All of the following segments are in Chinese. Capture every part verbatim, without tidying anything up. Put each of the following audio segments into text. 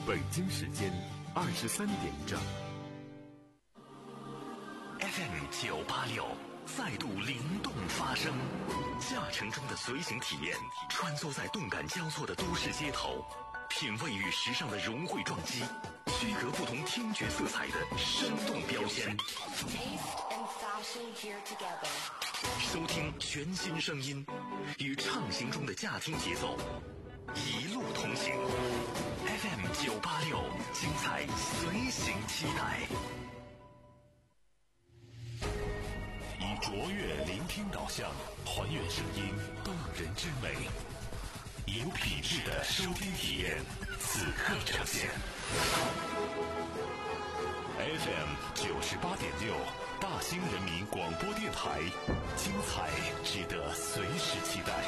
北京时间二十三点整。 F M 九八六再度灵动发声，驾乘中的随行体验，穿梭在动感交错的都市街头，品味与时尚的融汇撞击，区隔不同听觉色彩的生动标签。收听全新声音，与畅行中的驾听节奏，一路同行。F M 九八六，精彩随行期待。以卓越聆听导向，还原声音动人之美，有品质的收听体验，此刻呈现。F M 九十八点六，大兴人民广播电台，精彩值得随时期待。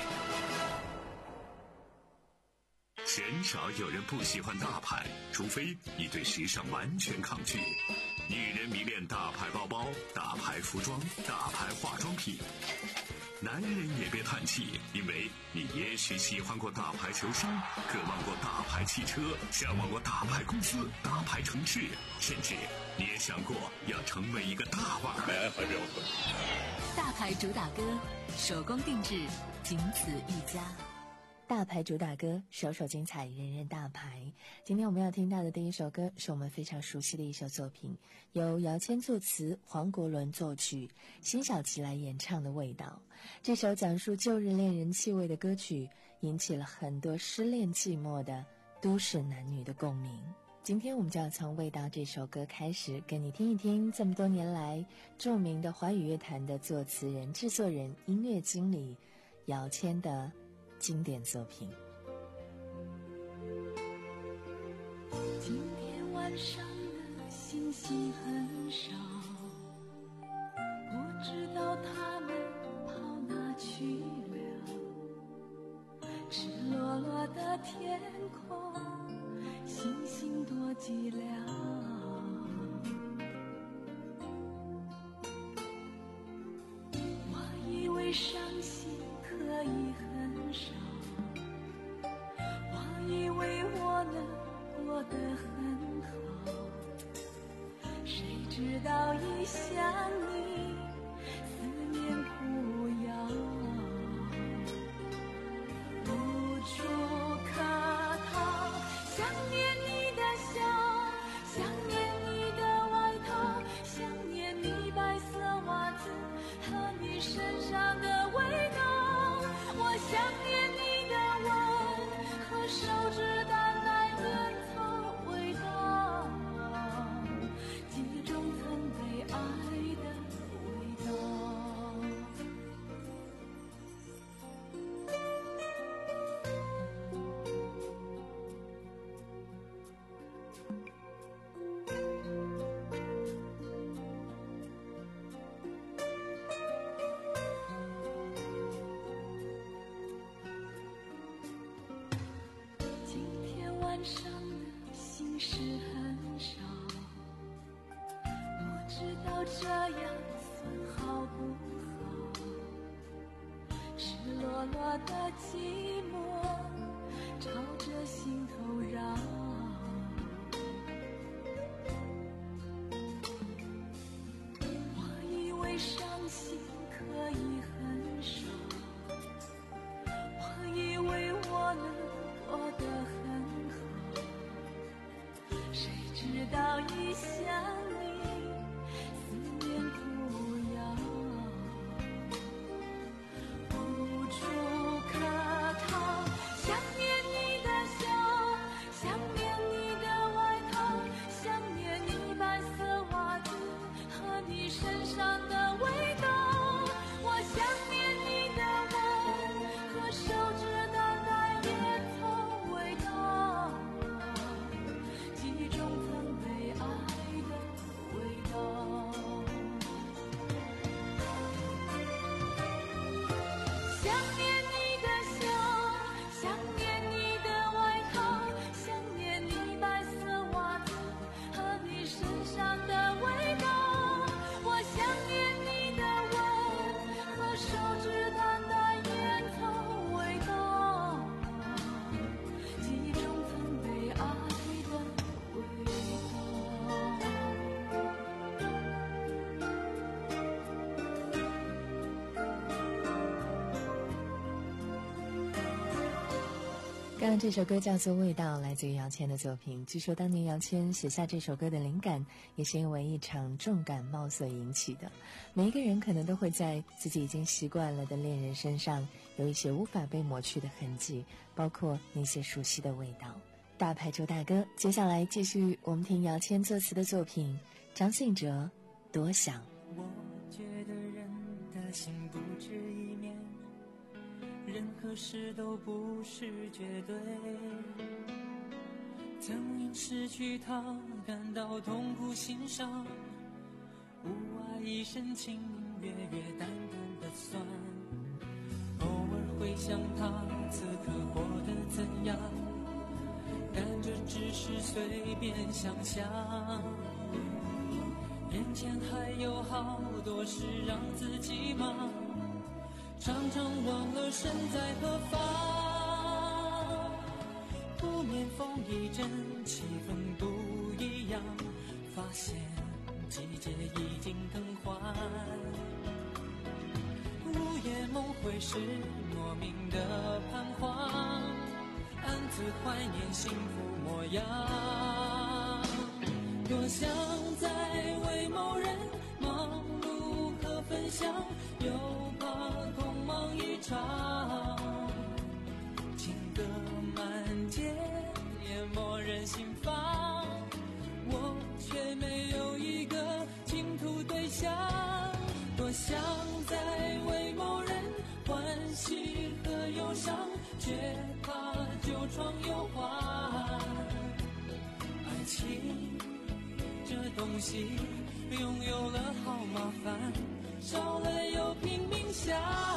鲜少有人不喜欢大牌，除非你对时尚完全抗拒。女人迷恋大牌包包、大牌服装、大牌化妆品。男人也别叹气，因为你也许喜欢过大牌球星，渴望过大牌汽车，向往过大牌公司、大牌城市，甚至你也想过要成为一个大腕。 大牌主打歌，手工定制，仅此一家。 大牌主打歌，首首精彩，人人大牌。今天我们要听到的第一首歌是我们非常熟悉的一首作品，由姚谦作词，黄国伦作曲，辛晓琪来演唱的《味道》。这首讲述旧日恋人气味的歌曲，引起了很多失恋寂寞的都市男女的共鸣。今天我们就要从《味道》这首歌开始，跟你听一听这么多年来著名的华语乐坛的作词人、制作人、音乐经理姚谦的经典作品。 今天晚上的星星很少，不知道他们跑哪去了。赤裸裸的天空，星星多寂寥。我以为伤心可以很少，我以为我能过得很好，谁知道一想你，思念扑摇，无处可逃。想念你的笑，想念你的外套，想念你白色袜子和你身上的味道。我想念你的吻和手指淡淡烟草味道，记忆中曾被爱的味道。晚上的心事很少，不知道这样算好不好。赤裸裸的寂寞朝着心头绕，我以为伤心可以很少，我以为我能过得很直到一想你，思念扑摇，无处可逃。想念你的笑，想念你的外套，想念你白色袜子和你身上的味道。我想念你的吻和手指淡淡烟草味道，记忆中曾被爱的刚刚这首歌叫做《味道》，来自于姚谦的作品。据说当年姚谦写下这首歌的灵感，也是因为一场重感冒所引起的。每一个人可能都会在自己已经习惯了的恋人身上有一些无法被抹去的痕迹，包括那些熟悉的味道。大牌周大哥，接下来继续我们听姚谦作词的作品，张信哲《多想》。 我觉得人的心不止一面，任何事都不是绝对，曾因失去他感到痛苦心伤，无爱一生情隐约约淡淡的酸，偶尔会想他此刻过得怎样，但这只是随便想象，眼前还有好多事让自己忙，常常忘了身在何方，不免风一阵，气氛不一样，发现季节已经更换，午夜梦回时莫名的彷徨，暗自怀念幸福模样，多想再为某人忙碌和分享，又怕空忙一场，情歌满街淹没人心房，我却没有一个倾吐对象，多想再为某人欢喜和忧伤，却怕旧床又换，爱情这东西拥有了好麻烦，少了又拼命想，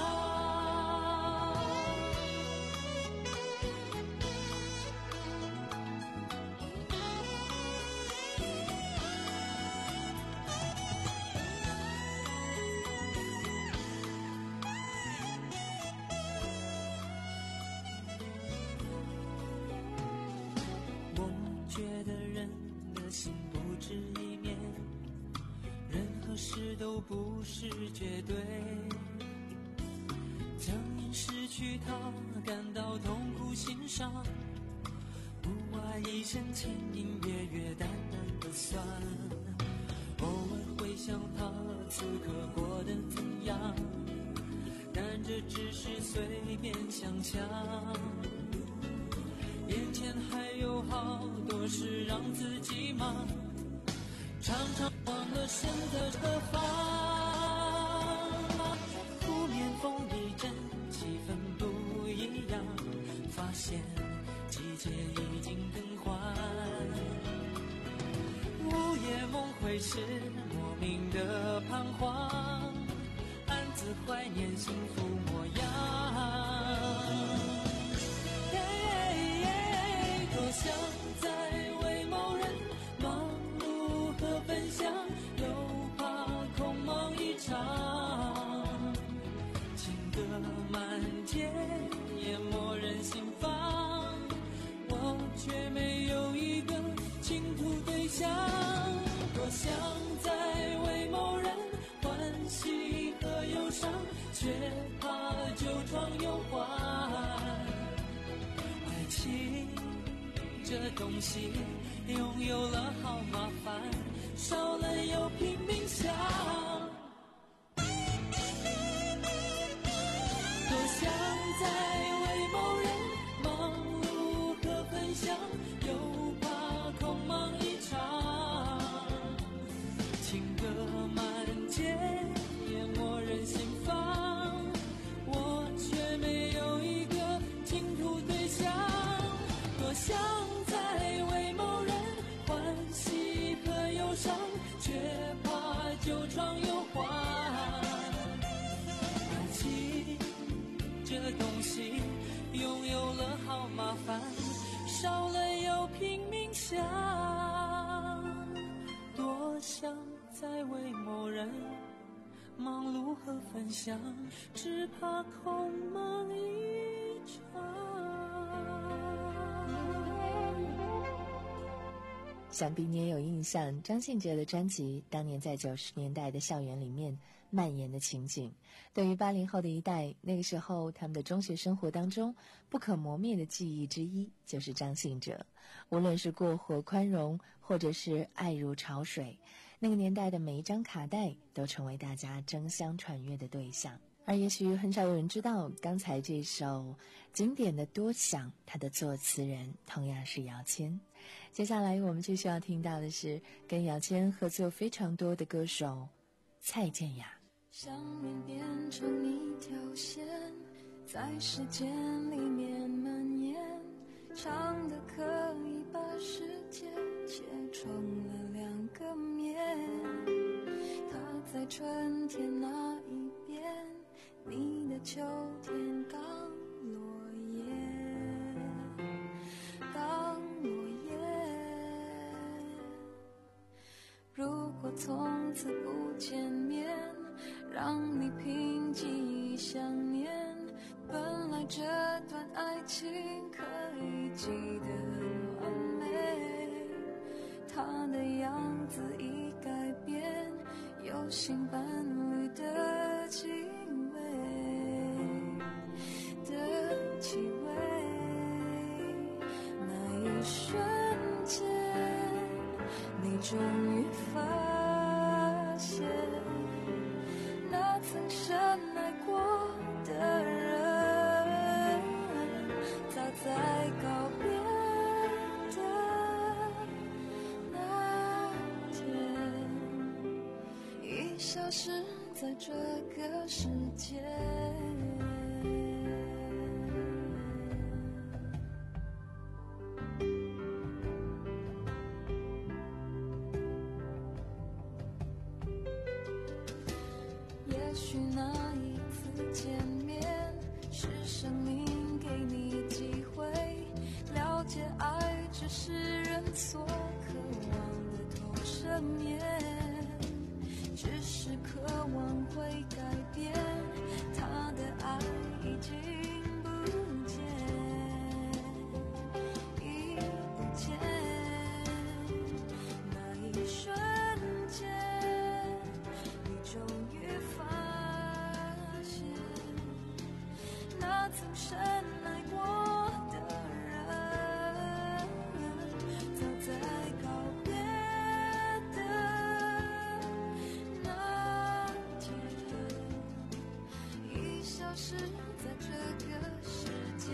我觉得人的心不止一面，任何事都不是绝对，曾因失去他感到痛苦心伤，不爱一生情隐约约淡淡的酸，偶尔会想他此刻过得怎样，但这只是随便想象，眼前还有好多事让自己忙，常常忘了身在何方，扑面风一阵，气氛不一样，发现季节已经更换，午夜梦回时莫名的彷徨，暗自怀念幸福模样，多想再为某人忙碌和分享，又怕空忙一场，情歌满街淹没人心房，我却没有一个倾吐对象，多想再为某人欢喜和忧伤，却怕旧床又换，爱情这东西拥有了好麻烦，少了又拼命想，多想再为某人忙碌和分享，又怕空忙一场，情歌满街淹没人心房，我却没有一个倾吐对象，多想再为某人欢喜和忧伤，却怕旧床又换，爱情这东西拥有了好麻烦，少了又拼命想，多想再为某人忙碌和分享，只怕空忙一场。 想必你也有印象，张信哲的专辑当年在九十年代的校园里面蔓延的情景。对于八零后的一代，那个时候他们的中学生活当中不可磨灭的记忆之一就是张信哲。无论是过火宽容，或者是爱如潮水，那个年代的每一张卡带都成为大家争相传阅的对象。而也许很少有人知道，刚才这首经典的《多想》，它的作词人同样是姚谦。接下来我们继续要听到的是跟姚谦合作非常多的歌手蔡健雅。 想念变成一条线，在时间里面蔓延，长的可以把世界切成了两个面。它在春天那一边，你的秋天刚落叶，刚落叶。如果从此不见面，让你凭记忆想念，本来这段爱情可以记得很完美，他的样子已改变，有新伴侣的气味的气味。那一瞬间，你终于发现，那曾深爱过的人，早在告别的那天，已消失在这个世界。也许那一次见面，是生命给你机会，了解爱只是人所渴望的同生面，只是渴望会改变，他的爱已经不见，已不见。那一瞬间，你终于发现，那曾深爱过的人，早在告别的那天，已消失在这个世界。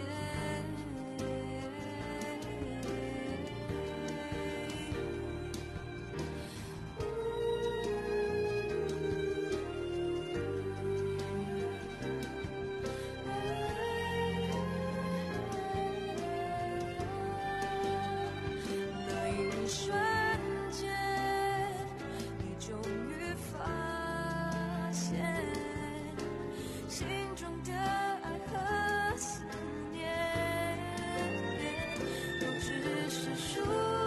那一瞬间，你终于发现，心中的爱和思念，都只是属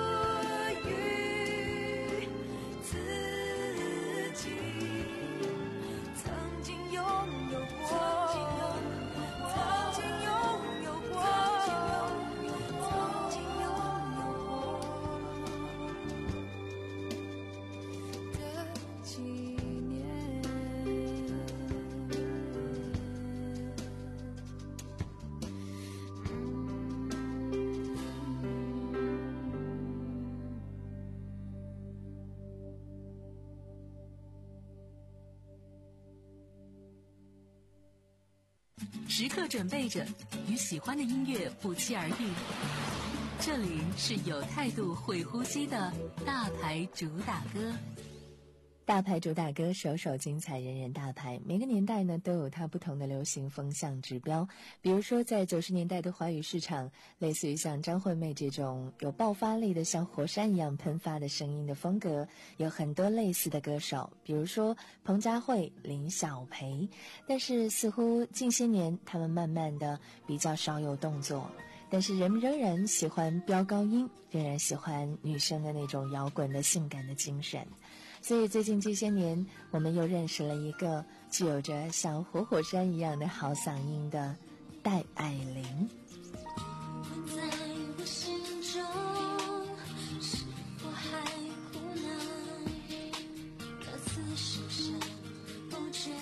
于自己。曾经拥有过，曾经拥有过，曾经拥有过的纪念。 时刻准备着与喜欢的音乐不期而遇。这里是有态度、会呼吸的大牌主打歌。 大牌主打歌，首首精彩，人人大牌。每个年代呢都有它不同的流行风向指标。比如说在九十年代的华语市场，类似于像张惠妹这种有爆发力的像火山一样喷发的声音的风格，有很多类似的歌手，比如说彭佳慧、林小培。但是似乎近些年他们慢慢的比较少有动作，但是人们仍然喜欢飙高音，仍然喜欢女生的那种摇滚的性感的精神。所以最近这些年，我们又认识了一个具有着像活火山一样的好嗓音的戴爱玲。 在我心中，是否还苦恼？歌词是谁不知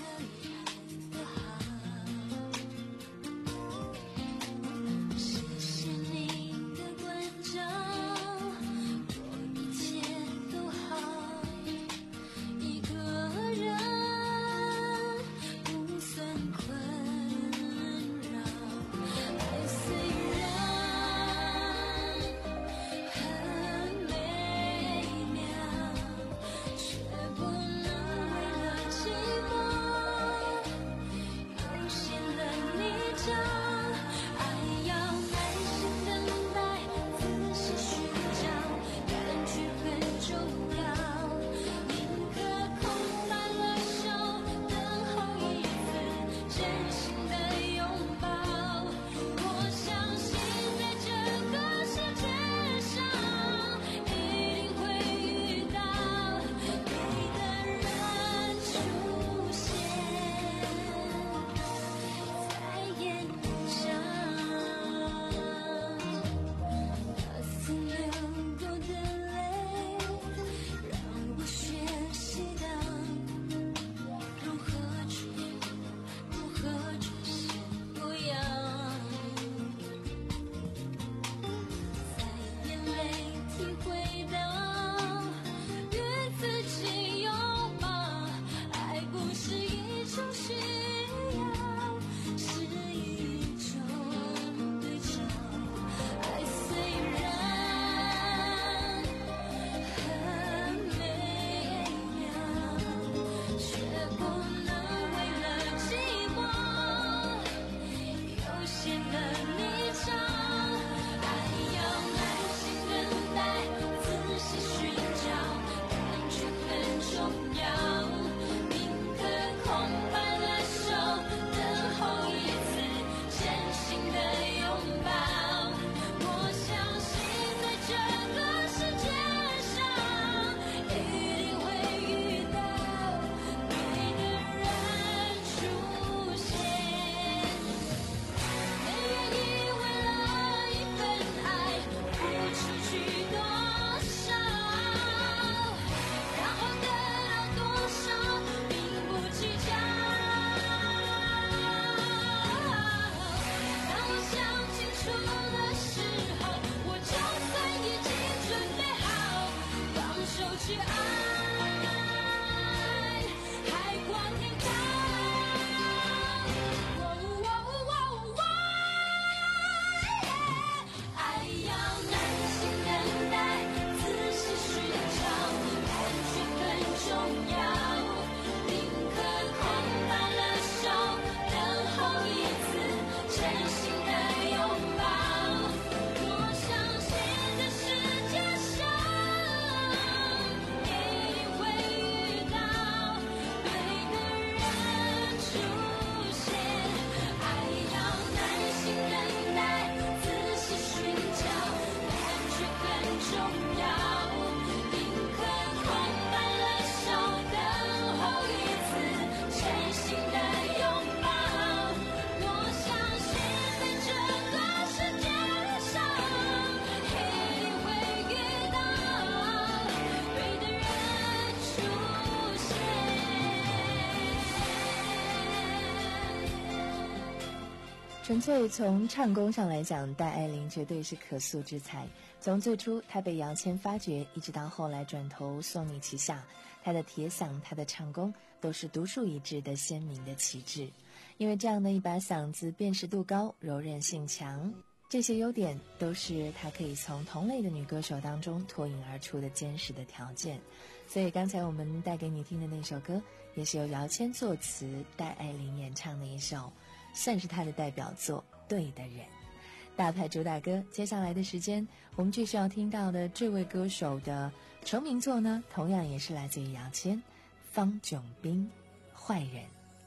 纯粹从唱功上来讲，戴爱玲绝对是可塑之才。从最初她被姚谦发掘，一直到后来转投索尼旗下，她的铁嗓、她的唱功都是独树一帜的鲜明的旗帜。因为这样的一把嗓子，辨识度高，柔韧性强，这些优点都是她可以从同类的女歌手当中脱颖而出的坚实的条件。所以刚才我们带给你听的那首歌，也是由姚谦作词，戴爱玲演唱的一首，算是她的代表作《对的人》。大牌主打歌，接下来的时间我们继续要听到的这位歌手的成名作呢，同样也是来自于姚谦，方炯斌，《坏人》。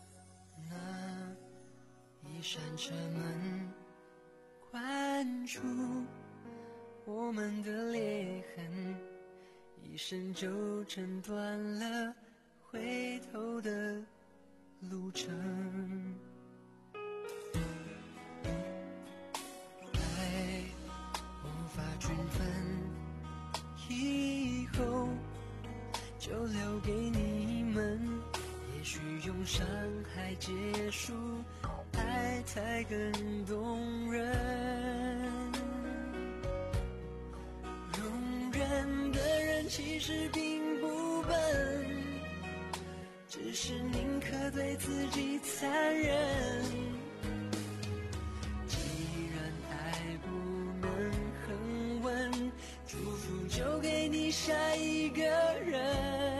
那一扇车门关住我们的裂痕，一生就挣断了回头的路程。爱无法均分，以后就留给你们，也许用伤害结束，爱才更动人。容忍的人其实并不笨，只是宁可对自己残忍。既然爱不能恒温，祝福就给你下一个人。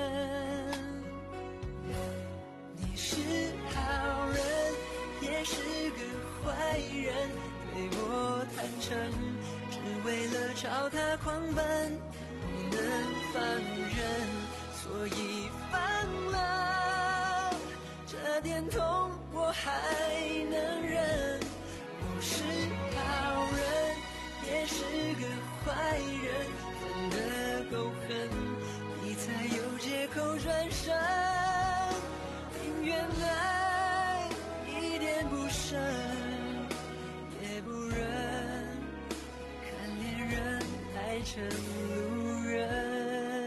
你是好人，也是个坏人，对我坦诚，只为了朝他狂奔，不能放任，所以放了。这点痛我还能忍，我是好人，也是个坏人，分得够狠，你才有借口转身。宁愿爱一点不剩，也不忍看恋人爱成路人。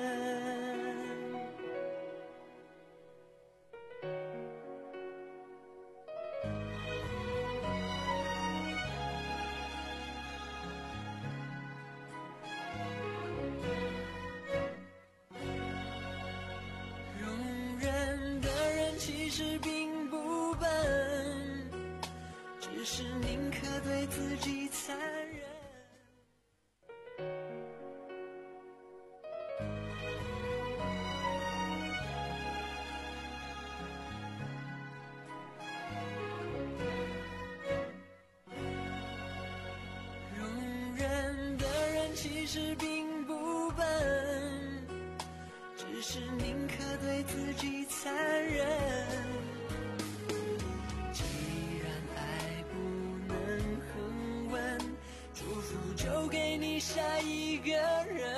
容忍的人其实并不笨，只是宁可对自己残忍。容忍的人其实并不笨，只是宁可对自己残忍。既然爱不能恒温，祝福就给你下一个人。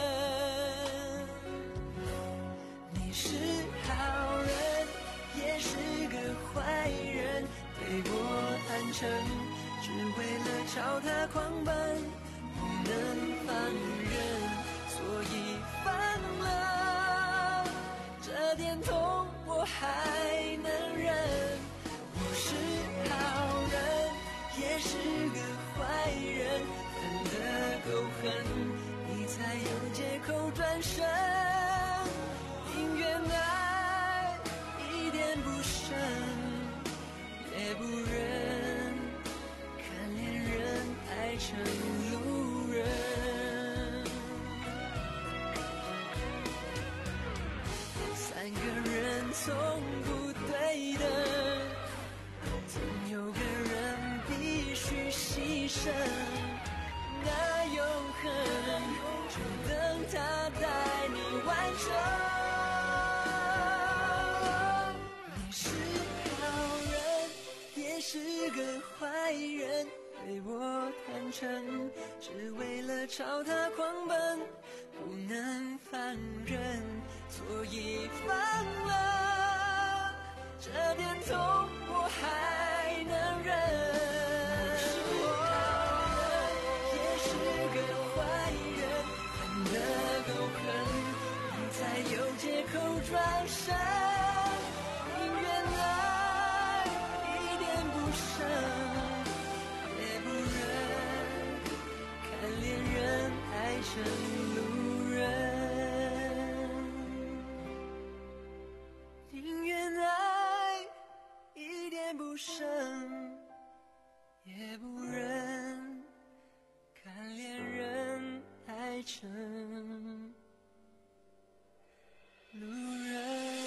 你是好人，也是个坏人，对我坦诚，只为了朝他狂奔，不能放任，所以放了。这点痛我还能忍，我是好人，也是个坏人，分得够狠，你才有借口转身。宁愿爱一点不剩，也不忍看恋人爱成路人。三个人从不对等，总有个人必须牺牲。那永恒就等他带你完成。你是好人，也是个坏人，对我坦诚，只为了朝他狂奔，不能放任，所以放了。这点痛我还能忍。是好人，也是个坏人，分得够狠，你才有借口转身。宁愿爱一点不剩， 成路人。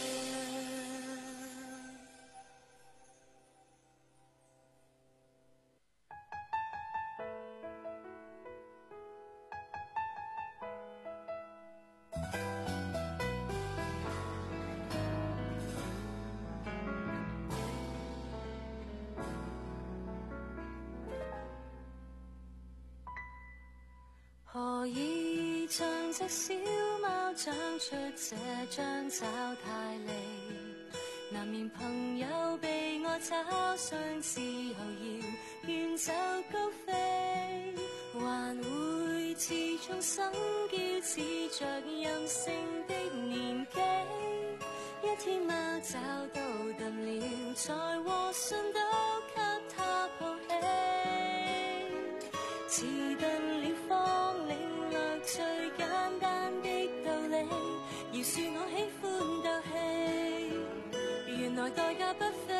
何以像隻小貓長出這張爪太利，難免朋友被我找上之後要遠走高飛，還會似眾生驕似着任性的年紀，一天貓找到燉了才和順都給他抱起，似燉了方領略最簡單的道理，饒恕我喜歡鬥氣，原來代價不菲，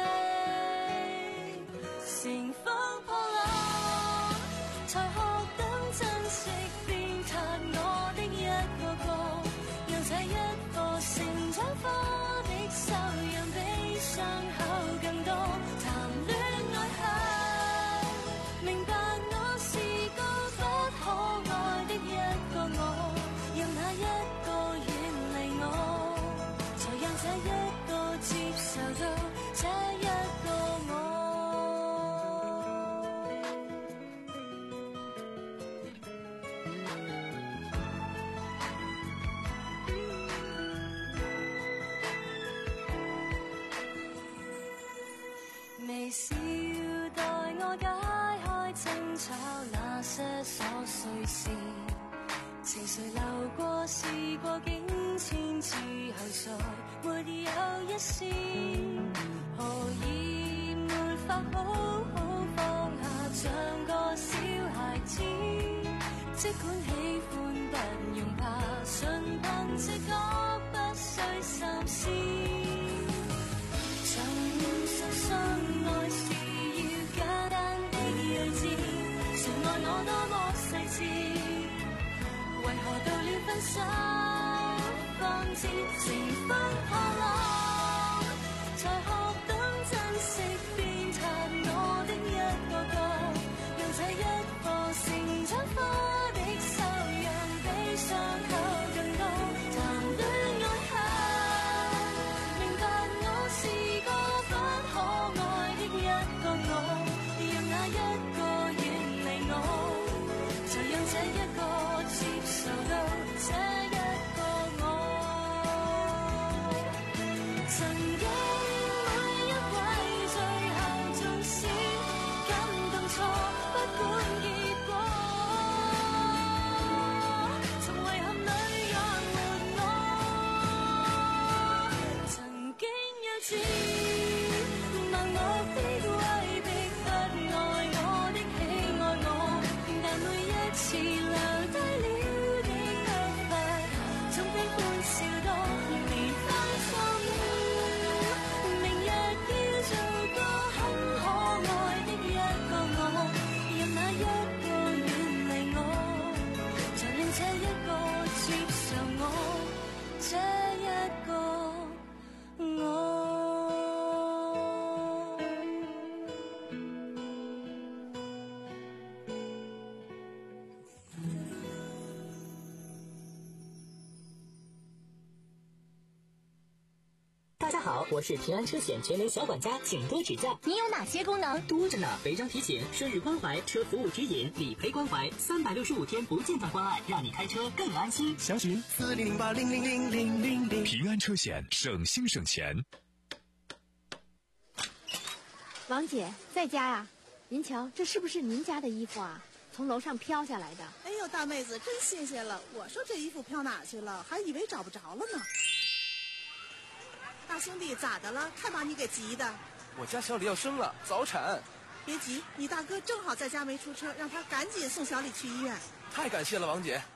乘風破浪才學懂珍惜鞭撻我的一個個，讓這一個成長花的收養比傷口更多，談戀愛後明白我是個不可愛的一個我，任那一個遠離我，才讓這一個接受到這一個我。微笑待我解開爭吵那些瑣碎事，情緒流過事過境遷之後再沒有一絲，何以沒法好好放下像個小孩子，即管喜歡不用怕，純憑直覺不需心思，曾相信愛是要簡單的睿智，誰愛我多麼細緻，為何到了分手方知乘風破浪，才學懂珍惜鞭撻我的一個個，讓這一個成長花的收養比傷口更多，談戀愛後明白我是個不可愛的一個我，任那一個遠離我，就讓這一個接受到這一個我。曾經每一位最後縱使感動錯，不管結果，從遺憾裏養活我。曾經幼稚盲目的威逼不愛我的喜愛我，但每一次留低了的得失，總比歡笑多年花心。明日要做個很可愛的一個我，任那一個遠離我，就令這一個接受我，這一個我。 大家好，我是平安车险全联小管家，请多指教。 你有哪些功能？ 多着呢，违章提醒、生日关怀、车服务指引、理赔关怀，三百六十五天不间断关爱，让你开车更安心。 详询四零零八零零零零零零。 平安车险，省心省钱。 王姐在家呀？您瞧，这是不是您家的衣服啊？从楼上飘下来的。 哎呦，大妹子真新鲜了！我说这衣服飘哪去了，还以为找不着了呢。大兄弟，咋的了？看把你给急的。 我家小李要生了，早产。 别急，你大哥正好在家没出车，让他赶紧送小李去医院。 太感谢了，王姐。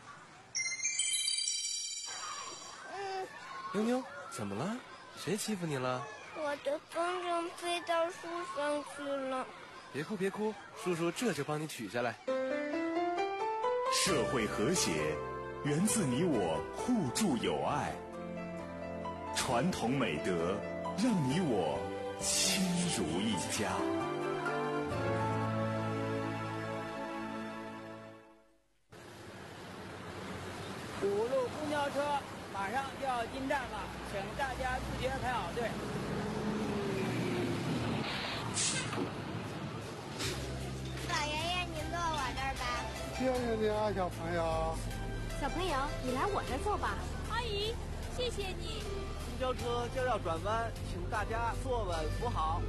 嗯。 妞妞，怎么了？谁欺负你了？ 我的风筝飞到树上去了。 别哭别哭，叔叔这就帮你取下来。 社会和谐源自你我互助友爱，传统美德让你我亲如一家。 五路公交车马上就要进站了，请大家自觉排好队。 老爷爷，您坐我这儿吧。 谢谢你啊，小朋友。 小朋友，你来我这儿坐吧。 阿姨，谢谢你。 公交车就要转弯，请大家坐稳扶好。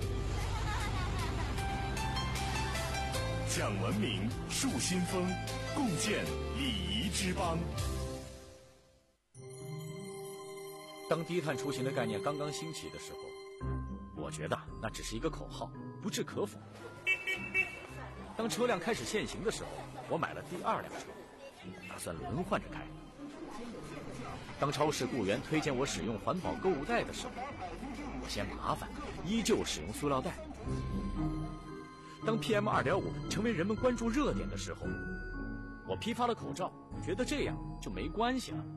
讲文明，树新风，共建礼仪之邦。 当低碳出行的概念刚刚兴起的时候，我觉得那只是一个口号，不置可否。当车辆开始限行的时候，我买了第二辆车，打算轮换着开。当超市雇员推荐我使用环保购物袋的时候，我嫌麻烦，依旧使用塑料袋。当 P M 二点五 成为人们关注热点的时候，我批发了口罩，觉得这样就没关系了。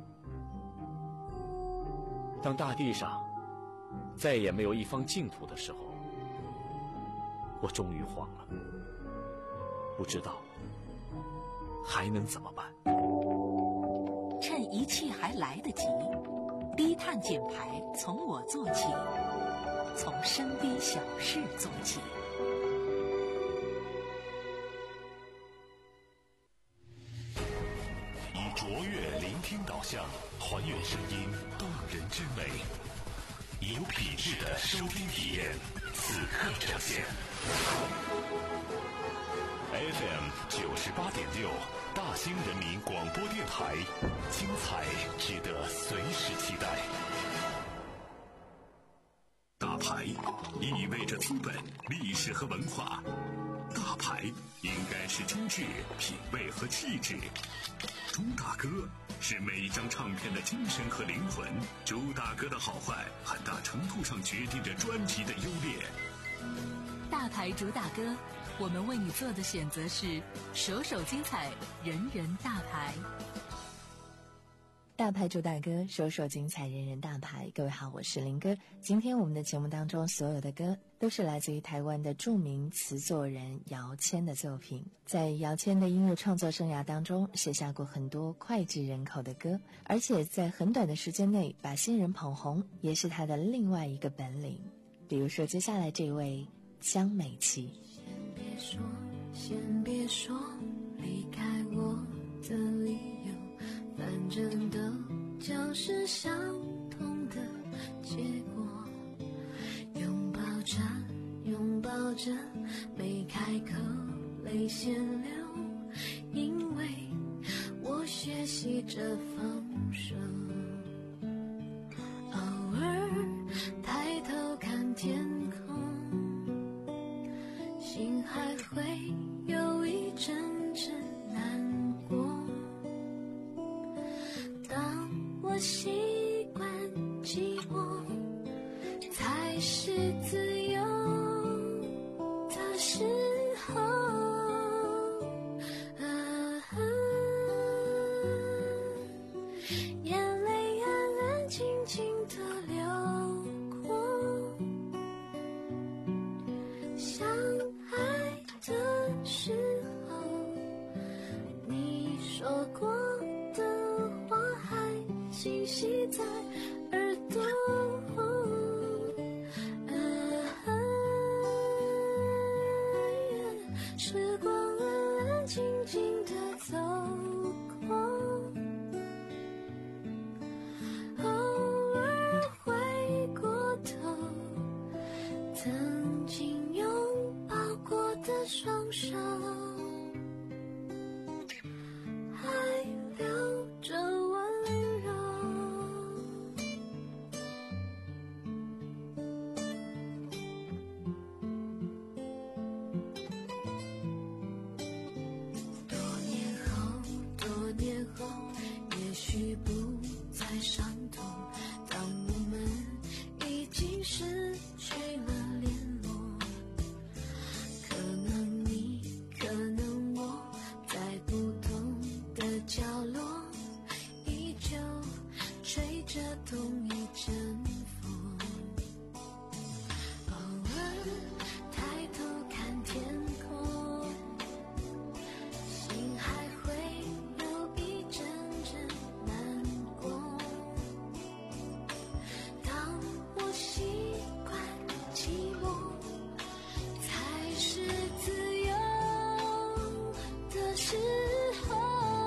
当大地上再也没有一方净土的时候，我终于慌了，不知道还能怎么办。 趁一切还来得及，低碳减排从我做起，从身边小事做起。 以卓越聆听导向，还原声音动人之美，以有品质的收听体验，此刻呈现。F M 九十八点六，大兴人民广播电台，精彩值得随时期待。 大牌意味着资本、历史和文化，大牌应该是精致、品味和气质。朱大哥是每一张唱片的精神和灵魂，朱大哥的好坏很大程度上决定着专辑的优劣。 大牌主打歌，我们为你做的选择是首首精彩，人人大牌。 大牌主打歌，首首精彩，人人大牌。各位好，我是林哥。今天我们的节目当中，所有的歌都是来自于台湾的著名词作人姚谦的作品。在姚谦的音乐创作生涯当中，写下过很多脍炙人口的歌，而且在很短的时间内把新人捧红，也是他的另外一个本领。比如说接下来这位江美琪。 先别说，先别说离开我的理由，反正都就是相同的结果。拥抱着拥抱着没开口泪先流，因为我学习着放手。偶尔抬头看天空，心还会有一阵阵难过。当我习惯寂寞，才是自由的时候。啊啊，眼泪安安静静地流过。相爱的时候，你说过的话还清晰在耳朵。啊啊，时光安安静静地走过，偶尔回过头，曾经拥抱过的双手，还留着温柔。 吹着同一阵风，偶尔抬头看天空，心还会有一阵阵难过。当我习惯寂寞，才是自由的时候。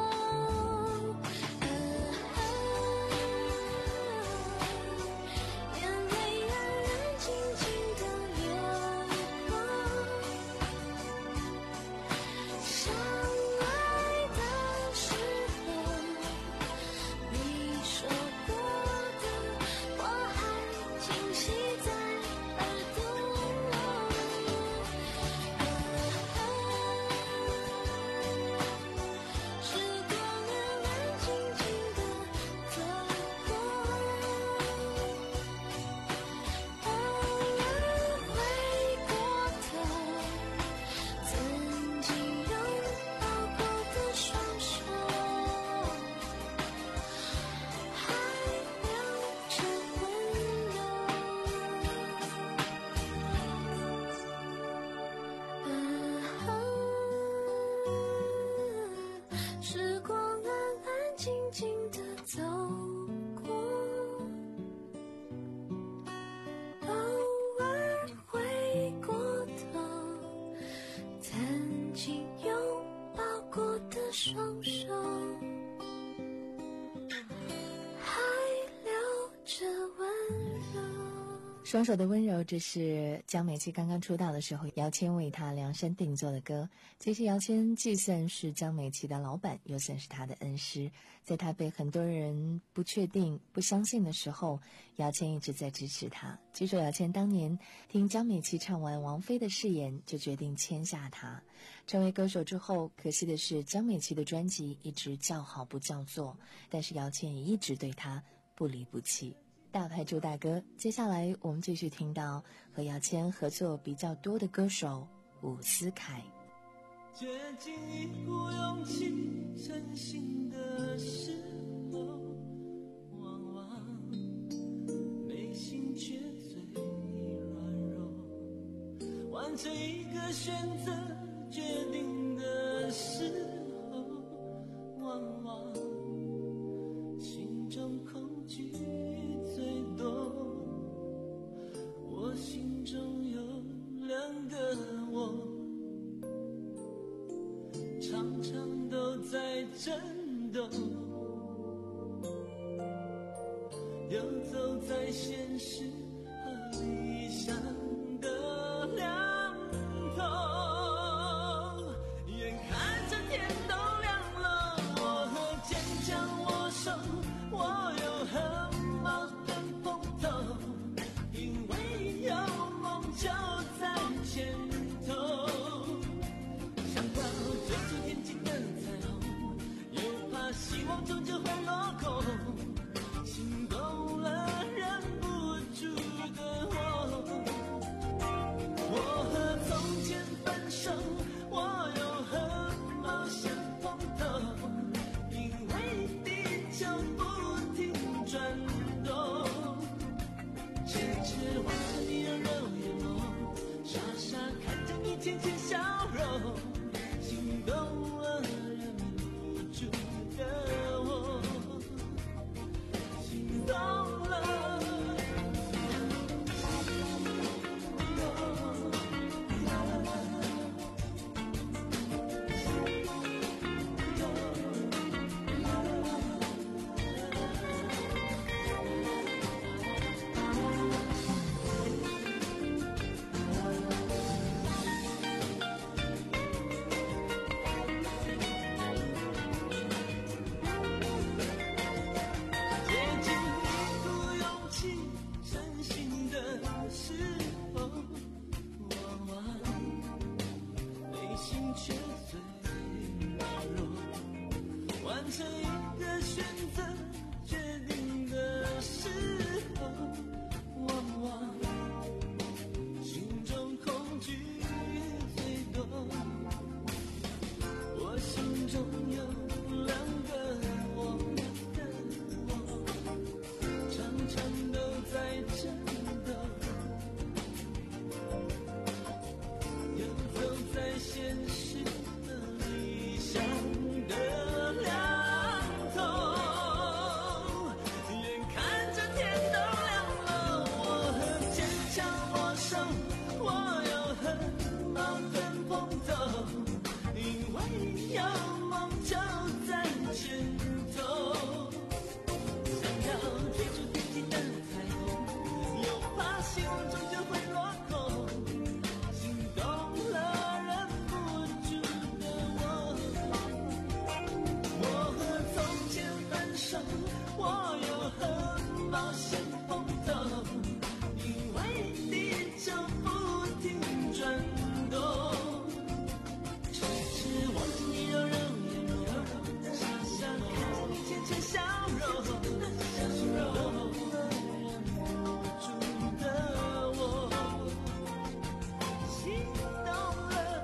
双手还留着温柔。 双手的温柔，这是江美琪刚刚出道的时候姚谦为她量身定做的歌。其实姚谦既算是江美琪的老板，又算是她的恩师。在她被很多人不确定不相信的时候，姚谦一直在支持她。据说姚谦当年听江美琪唱完王菲的誓言，就决定签下她。成为歌手之后，可惜的是江美琪的专辑一直叫好不叫座，但是姚谦也一直对她不离不弃。大牌朱大哥，接下来我们继续听到和姚谦合作比较多的歌手伍思凯。 接近一股勇气真心的时候，往往内心却最软弱，完成一个选择决定的时候，往往心中恐惧最多。我心中有两个我，常常都在震动，游走在现实和理想的两头，眼看着天都亮了，我和坚强握手，我又和矛盾碰头，因为有梦就在前头，想到追逐天际的彩虹，又怕希望终究会落空，心动了忍不住的我，我和从前分手，我又和梦想碰头，因为地球不停上，我有很冒险碰头，因为地球不停转动，只是忘记你柔柔眼眸，傻傻看你浅浅笑容，笑容忍不住的我心动了。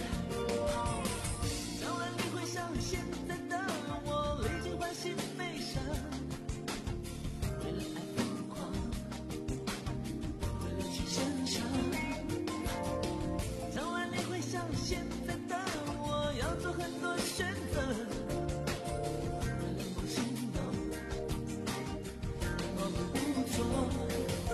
当然你会像现在的我，历经欢喜悲伤，为了爱疯狂，为了情深长。当然你会像现在的我，要做很多选择，为了不心动，我不做。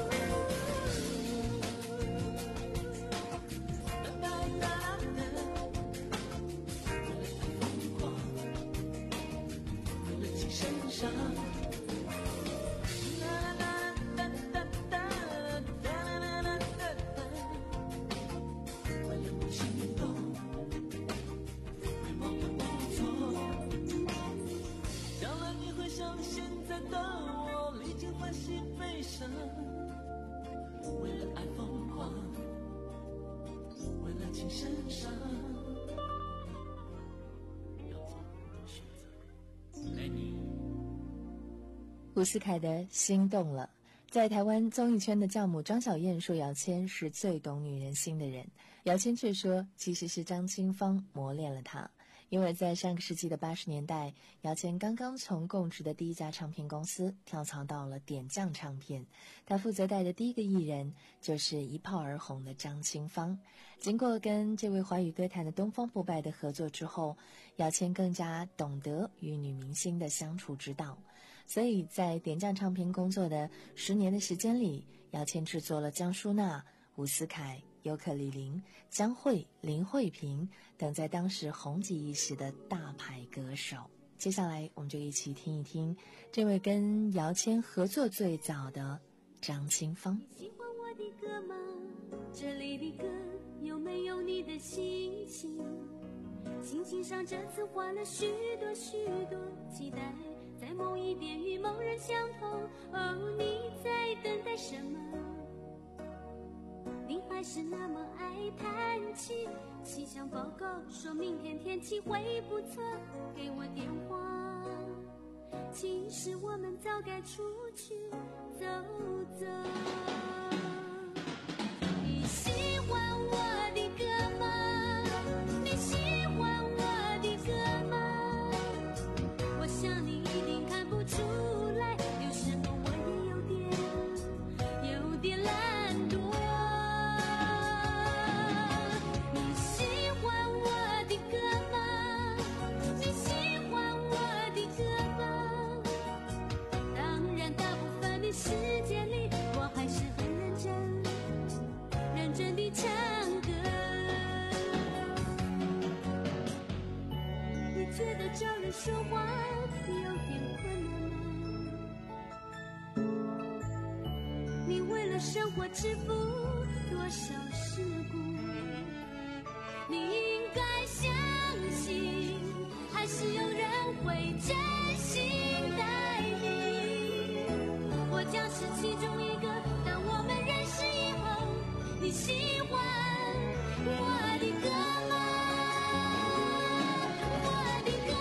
为了爱疯狂，为了情深伤，要做很多选择。来你。 伍思凯的心动了。在台湾综艺圈的教母张小燕说，姚谦是最懂女人心的人。姚谦却说，其实是张清芳磨练了他。因为在上个世纪的八十年代，姚谦刚刚从供职的第一家唱片公司跳槽到了点将唱片，他负责带的第一个艺人就是一炮而红的张清芳。经过跟这位华语歌坛的东方不败的合作之后，姚谦更加懂得与女明星的相处之道。所以在点将唱片工作的十年的时间里，姚谦制作了江淑娜、伍思凯、尤克里林、江蕙、林慧萍等在当时红极一时的大牌歌手。接下来我们就一起听一听这位跟姚谦合作最早的张清芳。 喜欢我的歌吗？这里的歌有没有你的心情？心情上这次换了许多许多期待，在某一点与某人相同。哦，你在等待什么？你还是那么爱叹气，气象报告说明天天气会不错，给我电话。其实我们早该出去走走。你喜欢我的歌吗？你喜欢我的歌吗？我想你一定看不出来，有时候我也有点有点懒惰。你喜欢我的歌吗？你喜欢我的歌吗？当然大部分的时间里，我还是很认真认真地唱歌。你觉得找人说话有点困难吗？你为了生活支付多少事故？你应该相信，还是有人会真心待你。我将是其中一个，当我们认识以后，你喜欢我的歌吗？我的歌。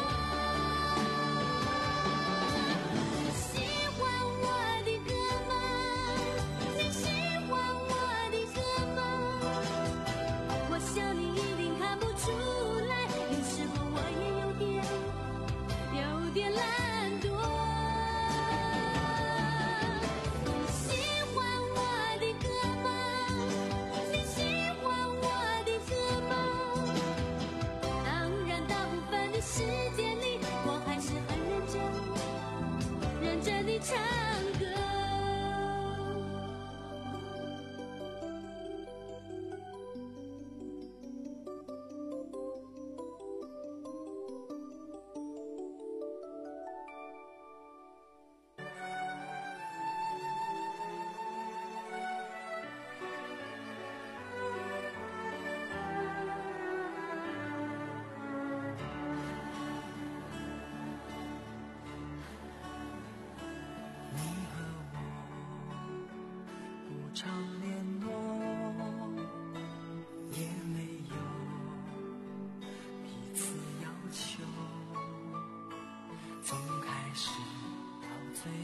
你喜欢我的歌吗？你喜欢我的歌吗？我想你一定看不出来，有时候我也有点有点懒惰。你喜欢我的歌吗？你喜欢我的歌吗？当然大部分的时间里，我还是很认真认真地唱歌。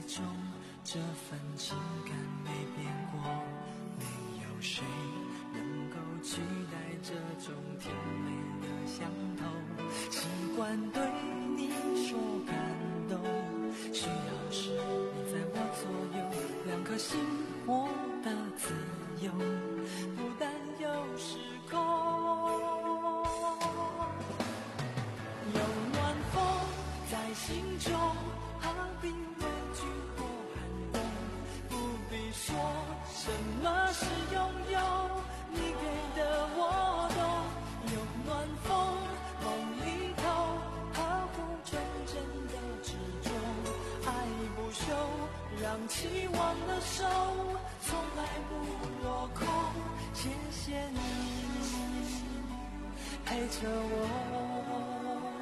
中，这份情感没变过，没有谁能够取代这种甜美的相投。习惯对你说感动，需要时你在我左右，两颗心活得自由，不担忧失控。有暖风在心中，何必畏惧或寒冬？不必说什么是拥有，你给的我懂。有暖风梦里头，呵护纯真的执着，爱不休，让期望的手从来不落空。谢谢你陪着我。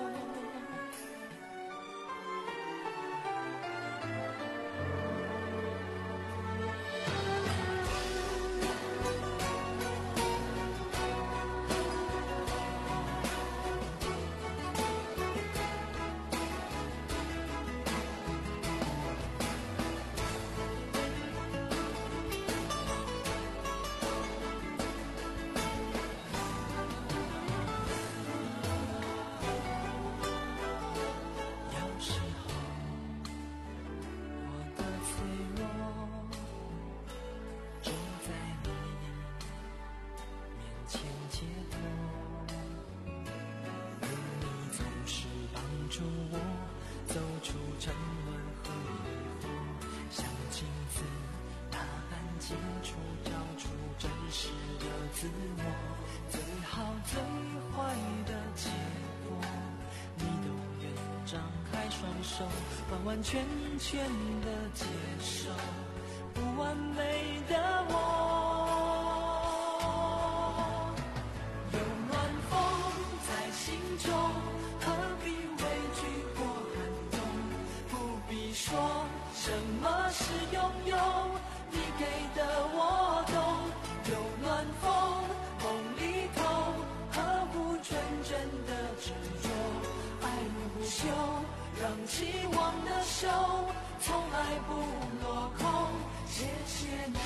自我最好最坏的结果，你都愿张开双手，完完全全的接受不完美的我。有暖风在心中，何必畏惧或寒冬？不必说什么是拥有，你给的我懂。有暖风梦里头，呵护纯真的执着，爱不休，让期望的手从来不落空。谢谢你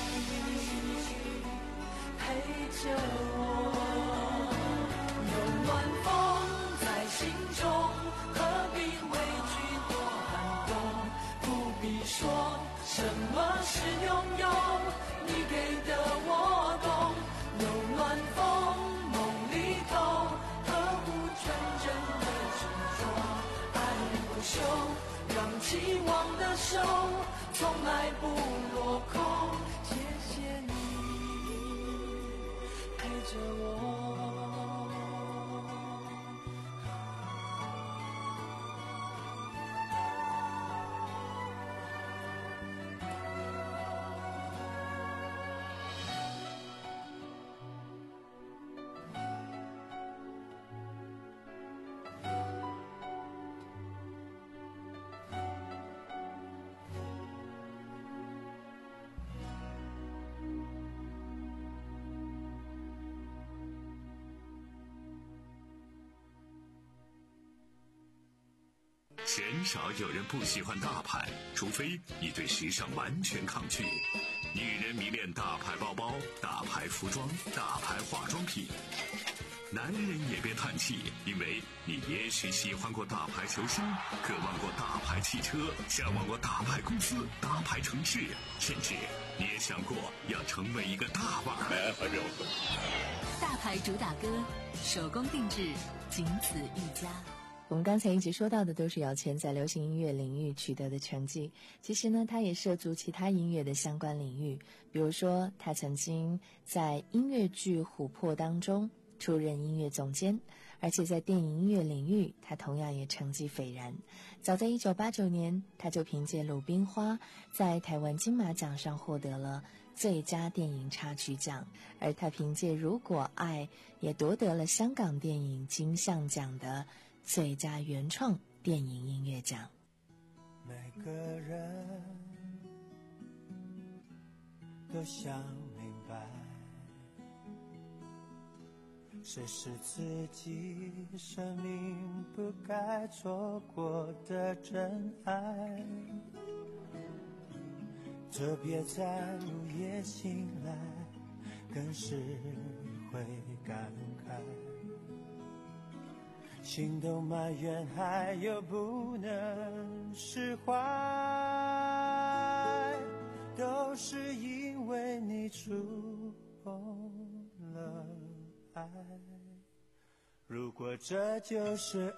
陪着我。有暖风在心中，何必畏惧或寒冬？不必说什么是拥有，你给的我懂。有暖风梦里头，呵护纯真的执着，爱不休，让期望的手从来不落空。谢谢你陪着我。 鲜少有人不喜欢大牌，除非你对时尚完全抗拒。女人迷恋大牌包包、大牌服装、大牌化妆品。男人也别叹气，因为你也许喜欢过大牌球星，渴望过大牌汽车，向往过大牌公司、大牌城市，甚至你也想过要成为一个大腕儿。 大牌主打歌，手工定制，仅此一家。 我们刚才一直说到的都是姚谦在流行音乐领域取得的成绩，其实呢，他也涉足其他音乐的相关领域，比如说他曾经在音乐剧《琥珀》当中出任音乐总监，而且在电影音乐领域，他同样也成绩斐然。早在一九八九年，他就凭借《鲁冰花》在台湾金马奖上获得了最佳电影插曲奖，而他凭借《如果爱》也夺得了香港电影金像奖的最佳原创电影音乐奖。 每个人都想明白，谁是自己生命不该错过的真爱。 特别在午夜醒来，更是会感慨，心动埋怨还有不能释怀，都是因为你触碰了爱。如果这就是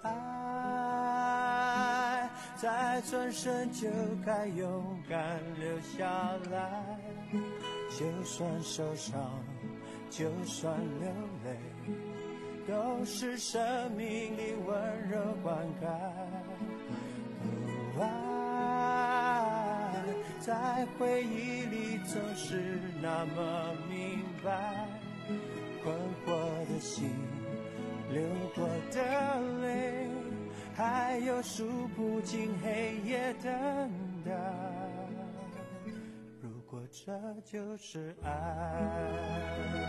爱，再转身就该勇敢留下来，就算受伤，就算流泪，都是生命里温柔灌溉。哦，爱在回忆里总是那么明白，困惑的心，流过的泪，还有数不尽黑夜等待。如果这就是爱，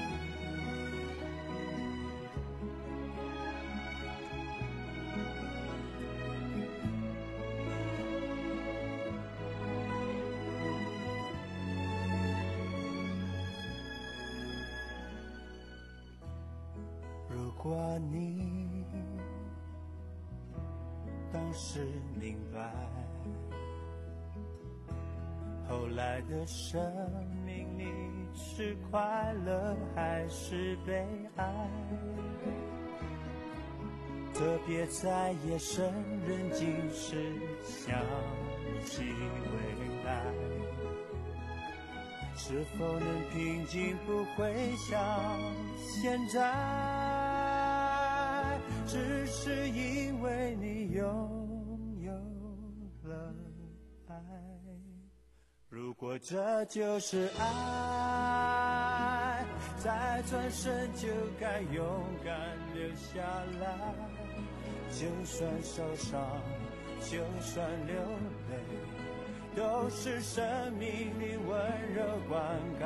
如果你当时明白，后来的生命里是快乐还是悲哀，特别在夜深人静时想起未来，是否能平静不会像现在，只是因为你拥有了爱。如果这就是爱，再转身就该勇敢留下来，就算受伤，就算流泪，都是生命里温柔灌溉。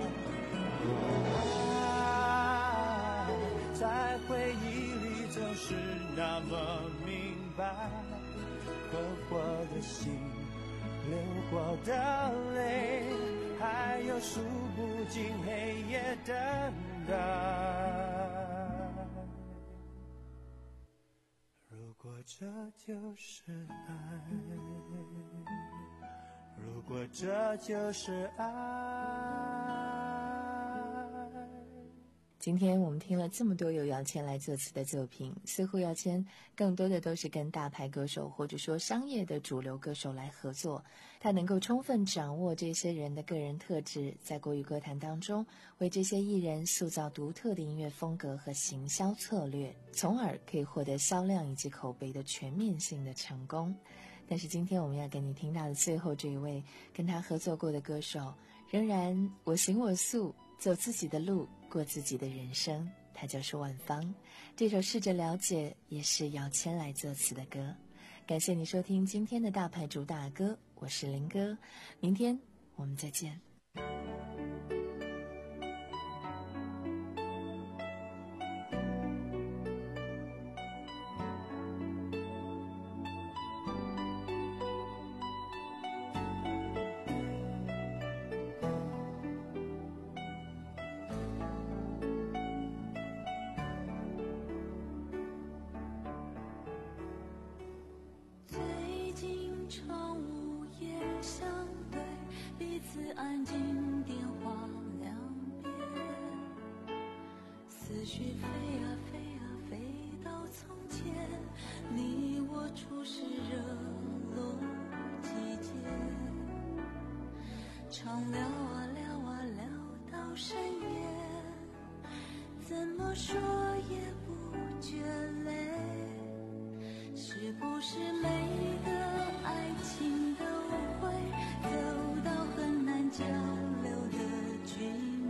爱在回忆里总是那么明白，困惑的心，流过的泪，还有数不尽黑夜等待。如果这就是爱，如果这就是爱。 今天我们听了这么多由姚谦来作词的作品，似乎姚谦更多的都是跟大牌歌手或者说商业的主流歌手来合作，他能够充分掌握这些人的个人特质，在国语歌坛当中为这些艺人塑造独特的音乐风格和行销策略，从而可以获得销量以及口碑的全面性的成功。但是今天我们要给你听到的最后这一位跟他合作过的歌手，仍然我行我素，走自己的路，过自己的人生，他就是万芳。这首试着了解也是姚谦来作词的歌。感谢你收听今天的大牌主打歌，我是林哥，明天我们再见。 安静电话两边，思绪飞啊飞啊飞到从前，你我初识热络季节，常聊啊聊啊聊到深夜，怎么说也不觉累，是不是每个爱情都会走到很难交流的局面，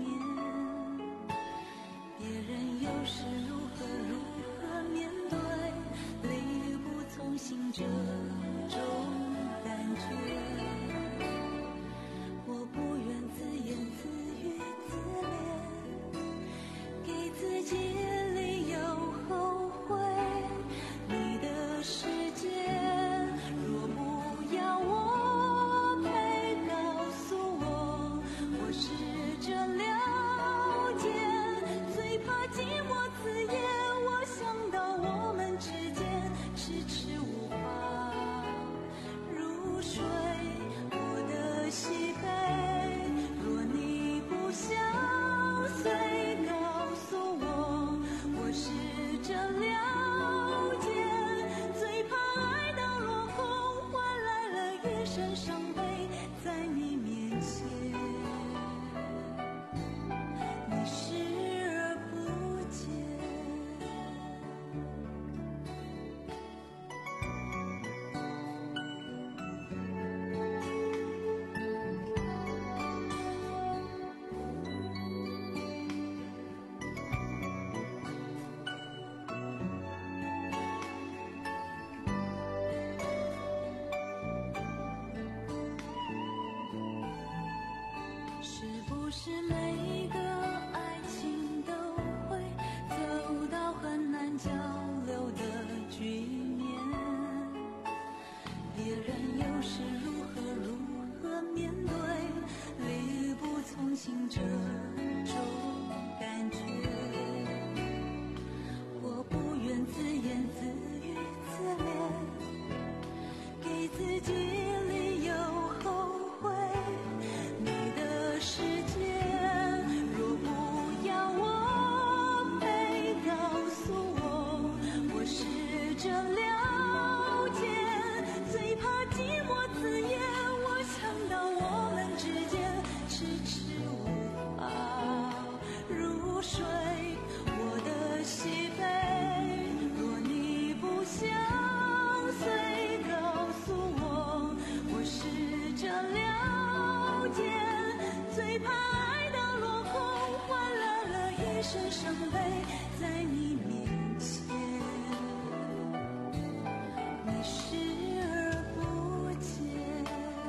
别人又是如何如何面对，力不从心这种感觉，我不愿自言自语自怜，给自己理由后悔，你的世界身伤悲在你面前，你视而不见。是不是每个爱情都会走到很难交流的局面？别人又是如何如何面对力不从心这种感觉？我不愿自言自语自怜，给自己理由后悔。你的世界若不要我陪，告诉我，我试着了解。最怕寂寞字眼，我想到我们之间迟迟无法入睡。我的喜悲，若你不相随，告诉我，我试着了解。最怕爱到落空，换来了一身伤悲在你面前，你视而不见。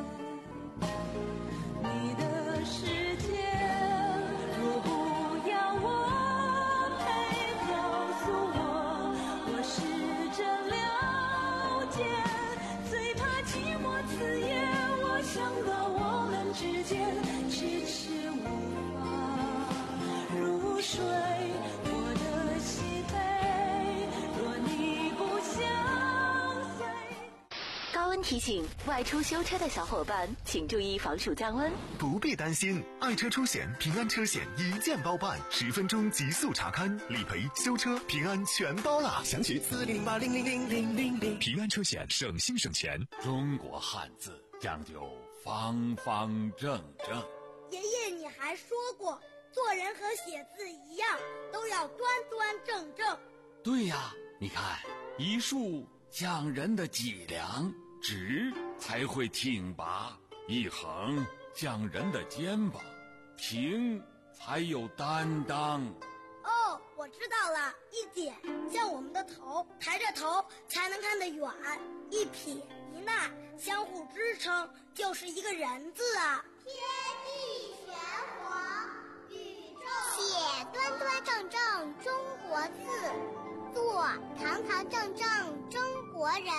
你的世界若不要我陪，告诉我，我试着了解。最怕寂寞字眼，我想到我们之间迟迟无法入睡。我的喜悲，若你不相随。 高温提醒：外出修车的小伙伴，请注意防暑降温。 不必担心，爱车出险平安车险一键包办，十分钟极速查看、理赔、修车，平安全包啦！详询四零八零零零零零零。平安车险，省心省钱。 中国汉字讲究方方正正。 爷爷，你还说过，做人和写字一样，都要端端正正。 对呀，你看，一竖讲人的脊梁，直才会挺拔；一横讲人的肩膀，平才有担当。 哦，我知道了，一点像我们的头，抬着头才能看得远；一撇一捺相互支撑，就是一个人字啊。 天地玄黄，宇宙写端端正正中国字，做堂堂正正中国人。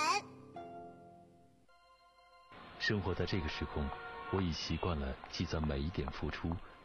生活在这个时空，我已习惯了记在每一点付出